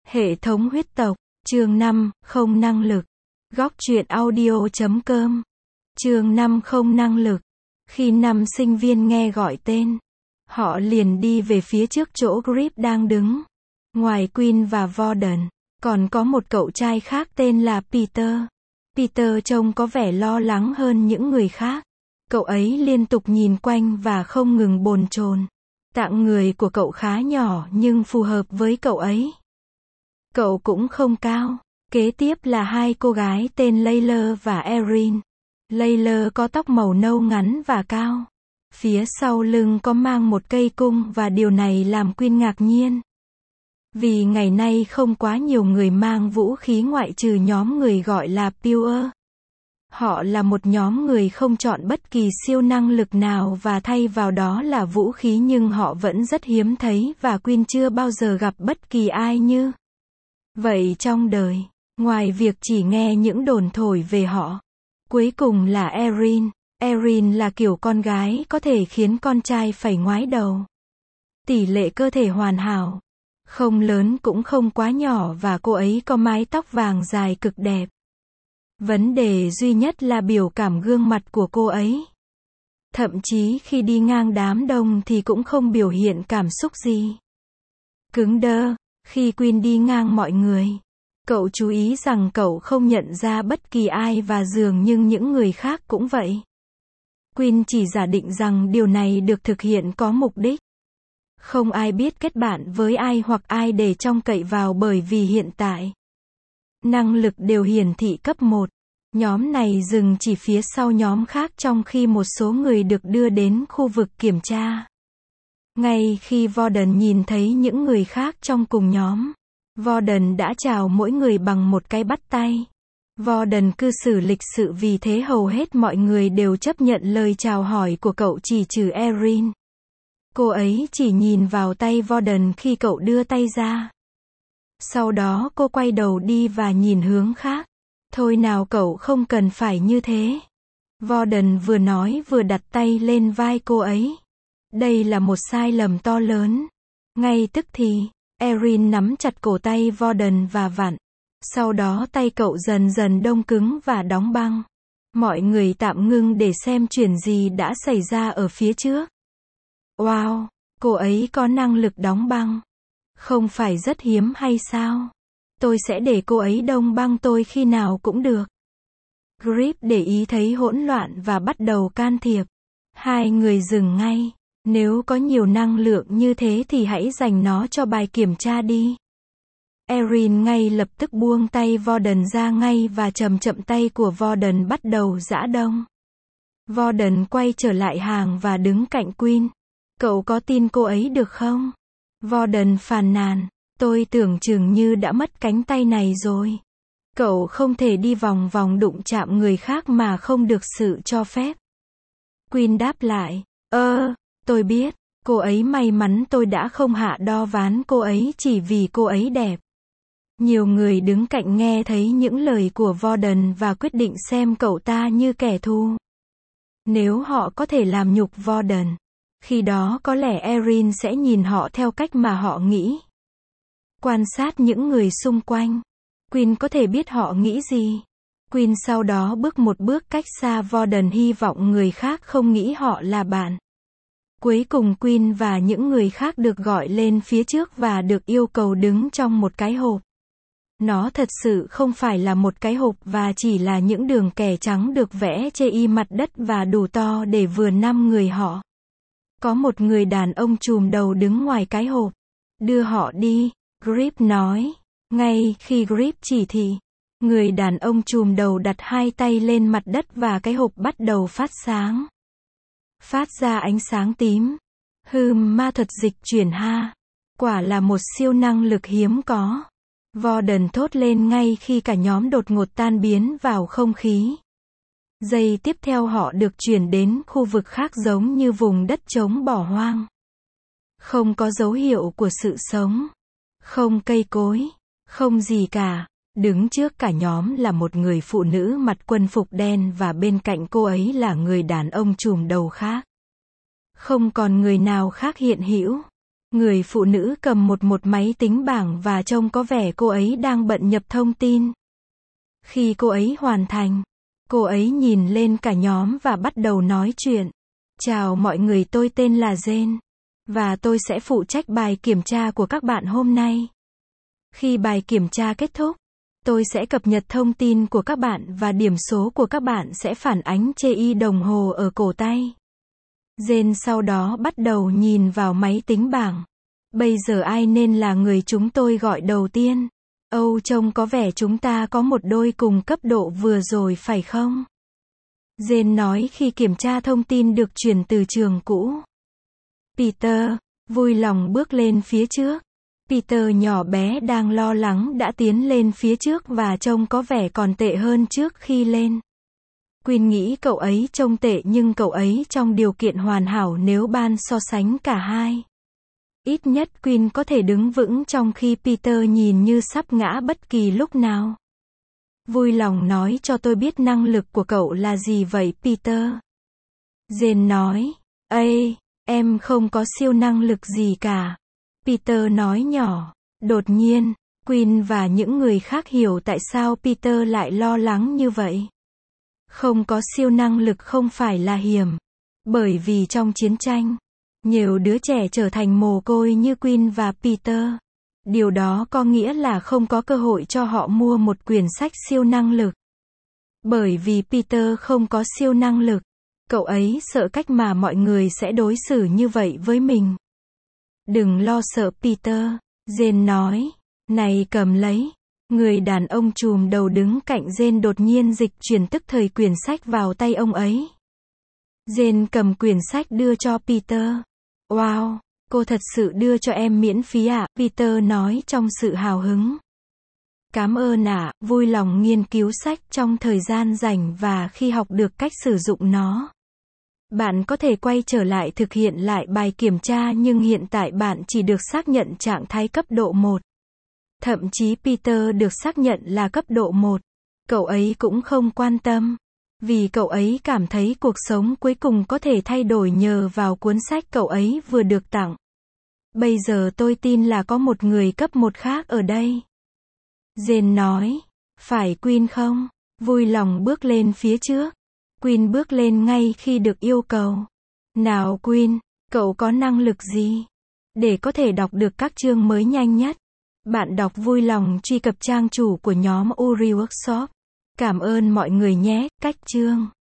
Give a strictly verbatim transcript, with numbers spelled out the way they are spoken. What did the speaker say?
Hệ thống huyết tộc, chương năm, không năng lực. Góc truyện audio chấm com. Chương năm không năng lực. Khi năm sinh viên nghe gọi tên, họ liền đi về phía trước chỗ Grip đang đứng. Ngoài Quinn và Warden, còn có một cậu trai khác tên là Peter. Peter trông có vẻ lo lắng hơn những người khác. Cậu ấy liên tục nhìn quanh và không ngừng bồn chồn. Tạng người của cậu khá nhỏ nhưng phù hợp với cậu ấy. Cậu cũng không cao. Kế tiếp là hai cô gái tên Layla và Erin. Layla có tóc màu nâu ngắn và cao. Phía sau lưng có mang một cây cung và điều này làm Quinn ngạc nhiên. Vì ngày nay không quá nhiều người mang vũ khí ngoại trừ nhóm người gọi là Pure. Họ là một nhóm người không chọn bất kỳ siêu năng lực nào và thay vào đó là vũ khí, nhưng họ vẫn rất hiếm thấy và Quinn chưa bao giờ gặp bất kỳ ai như vậy trong đời. Ngoài việc chỉ nghe những đồn thổi về họ. Cuối cùng là Erin. Erin là kiểu con gái có thể khiến con trai phải ngoái đầu. Tỷ lệ cơ thể hoàn hảo. Không lớn cũng không quá nhỏ và cô ấy có mái tóc vàng dài cực đẹp. Vấn đề duy nhất là biểu cảm gương mặt của cô ấy. Thậm chí khi đi ngang đám đông thì cũng không biểu hiện cảm xúc gì. Cứng đơ. Khi Quinn đi ngang mọi người, cậu chú ý rằng cậu không nhận ra bất kỳ ai và dường như những người khác cũng vậy. Quinn chỉ giả định rằng điều này được thực hiện có mục đích. Không ai biết kết bạn với ai hoặc ai để trông cậy vào, bởi vì hiện tại năng lực đều hiển thị cấp một. Nhóm này dừng chỉ phía sau nhóm khác trong khi một số người được đưa đến khu vực kiểm tra. Ngay khi Warden nhìn thấy những người khác trong cùng nhóm, Warden đã chào mỗi người bằng một cái bắt tay. Warden cư xử lịch sự, vì thế hầu hết mọi người đều chấp nhận lời chào hỏi của cậu chỉ trừ Erin. Cô ấy chỉ nhìn vào tay Warden khi cậu đưa tay ra. Sau đó cô quay đầu đi và nhìn hướng khác. Thôi nào, cậu không cần phải như thế. Warden vừa nói vừa đặt tay lên vai cô ấy. Đây là một sai lầm to lớn. Ngay tức thì, Erin nắm chặt cổ tay Warden và vặn. Sau đó tay cậu dần dần đông cứng và đóng băng. Mọi người tạm ngưng để xem chuyện gì đã xảy ra ở phía trước. Wow, cô ấy có năng lực đóng băng. Không phải rất hiếm hay sao? Tôi sẽ để cô ấy đông băng tôi khi nào cũng được. Grip để ý thấy hỗn loạn và bắt đầu can thiệp. Hai người dừng ngay. Nếu có nhiều năng lượng như thế thì hãy dành nó cho bài kiểm tra đi. Erin ngay lập tức buông tay Warden ra ngay và chậm chậm tay của Warden bắt đầu giã đông. Warden quay trở lại hàng và đứng cạnh Quinn. Cậu có tin cô ấy được không? Warden phàn nàn. Tôi tưởng chừng như đã mất cánh tay này rồi. Cậu không thể đi vòng vòng đụng chạm người khác mà không được sự cho phép. Quinn đáp lại. Ơ, tôi biết. Cô ấy may mắn tôi đã không hạ đo ván cô ấy chỉ vì cô ấy đẹp. Nhiều người đứng cạnh nghe thấy những lời của Warden và quyết định xem cậu ta như kẻ thù. Nếu họ có thể làm nhục Warden, khi đó có lẽ Erin sẽ nhìn họ theo cách mà họ nghĩ. Quan sát những người xung quanh, Quinn có thể biết họ nghĩ gì. Quinn sau đó bước một bước cách xa Warden, hy vọng người khác không nghĩ họ là bạn. Cuối cùng Quinn và những người khác được gọi lên phía trước và được yêu cầu đứng trong một cái hộp. Nó thật sự không phải là một cái hộp và chỉ là những đường kẻ trắng được vẽ trên y mặt đất và đủ to để vừa năm người họ. Có một người đàn ông trùm đầu đứng ngoài cái hộp. Đưa họ đi, Grip nói. Ngay khi Grip chỉ thị, người đàn ông trùm đầu đặt hai tay lên mặt đất và cái hộp bắt đầu phát sáng. Phát ra ánh sáng tím. Hừm, ma thuật dịch chuyển ha. Quả là một siêu năng lực hiếm có. Warden thốt lên ngay khi cả nhóm đột ngột tan biến vào không khí. Giây tiếp theo họ được chuyển đến khu vực khác giống như vùng đất trống bỏ hoang. Không có dấu hiệu của sự sống. Không cây cối. Không gì cả. Đứng trước cả nhóm là một người phụ nữ mặc quân phục đen và bên cạnh cô ấy là người đàn ông trùm đầu khác. Không còn người nào khác hiện hữu. Người phụ nữ cầm một một máy tính bảng và trông có vẻ cô ấy đang bận nhập thông tin. Khi cô ấy hoàn thành, cô ấy nhìn lên cả nhóm và bắt đầu nói chuyện. Chào mọi người, tôi tên là Jane. Và tôi sẽ phụ trách bài kiểm tra của các bạn hôm nay. Khi bài kiểm tra kết thúc, tôi sẽ cập nhật thông tin của các bạn và điểm số của các bạn sẽ phản ánh trên y đồng hồ ở cổ tay. Jane sau đó bắt đầu nhìn vào máy tính bảng. Bây giờ ai nên là người chúng tôi gọi đầu tiên? Âu, trông có vẻ chúng ta có một đôi cùng cấp độ vừa rồi phải không? Jane nói khi kiểm tra thông tin được chuyển từ trường cũ. Peter, vui lòng bước lên phía trước. Peter nhỏ bé đang lo lắng đã tiến lên phía trước và trông có vẻ còn tệ hơn trước khi lên. Quinn nghĩ cậu ấy trông tệ nhưng cậu ấy trong điều kiện hoàn hảo nếu ban so sánh cả hai. Ít nhất Quinn có thể đứng vững trong khi Peter nhìn như sắp ngã bất kỳ lúc nào. Vui lòng nói cho tôi biết năng lực của cậu là gì vậy Peter? Jane nói, Ây, em không có siêu năng lực gì cả. Peter nói nhỏ. Đột nhiên, Quinn và những người khác hiểu tại sao Peter lại lo lắng như vậy. Không có siêu năng lực không phải là hiểm. Bởi vì trong chiến tranh, nhiều đứa trẻ trở thành mồ côi như Quinn và Peter. Điều đó có nghĩa là không có cơ hội cho họ mua một quyển sách siêu năng lực. Bởi vì Peter không có siêu năng lực, cậu ấy sợ cách mà mọi người sẽ đối xử như vậy với mình. Đừng lo sợ Peter, Jane nói. Này cầm lấy. Người đàn ông trùm đầu đứng cạnh Jane đột nhiên dịch chuyển tức thời quyển sách vào tay ông ấy. Jane cầm quyển sách đưa cho Peter. Wow, cô thật sự đưa cho em miễn phí à? Peter nói trong sự hào hứng. Cảm ơn ạ, vui lòng nghiên cứu sách trong thời gian rảnh và khi học được cách sử dụng nó. Bạn có thể quay trở lại thực hiện lại bài kiểm tra nhưng hiện tại bạn chỉ được xác nhận trạng thái cấp độ một. Thậm chí Peter được xác nhận là cấp độ một. Cậu ấy cũng không quan tâm. Vì cậu ấy cảm thấy cuộc sống cuối cùng có thể thay đổi nhờ vào cuốn sách cậu ấy vừa được tặng. Bây giờ tôi tin là có một người cấp một khác ở đây. Jane nói. Phải Quinn không? Vui lòng bước lên phía trước. Quinn bước lên ngay khi được yêu cầu. Nào Quinn, cậu có năng lực gì? Để có thể đọc được các chương mới nhanh nhất, bạn đọc vui lòng truy cập trang chủ của nhóm Uri Workshop. Cảm ơn mọi người nhé, cách chương.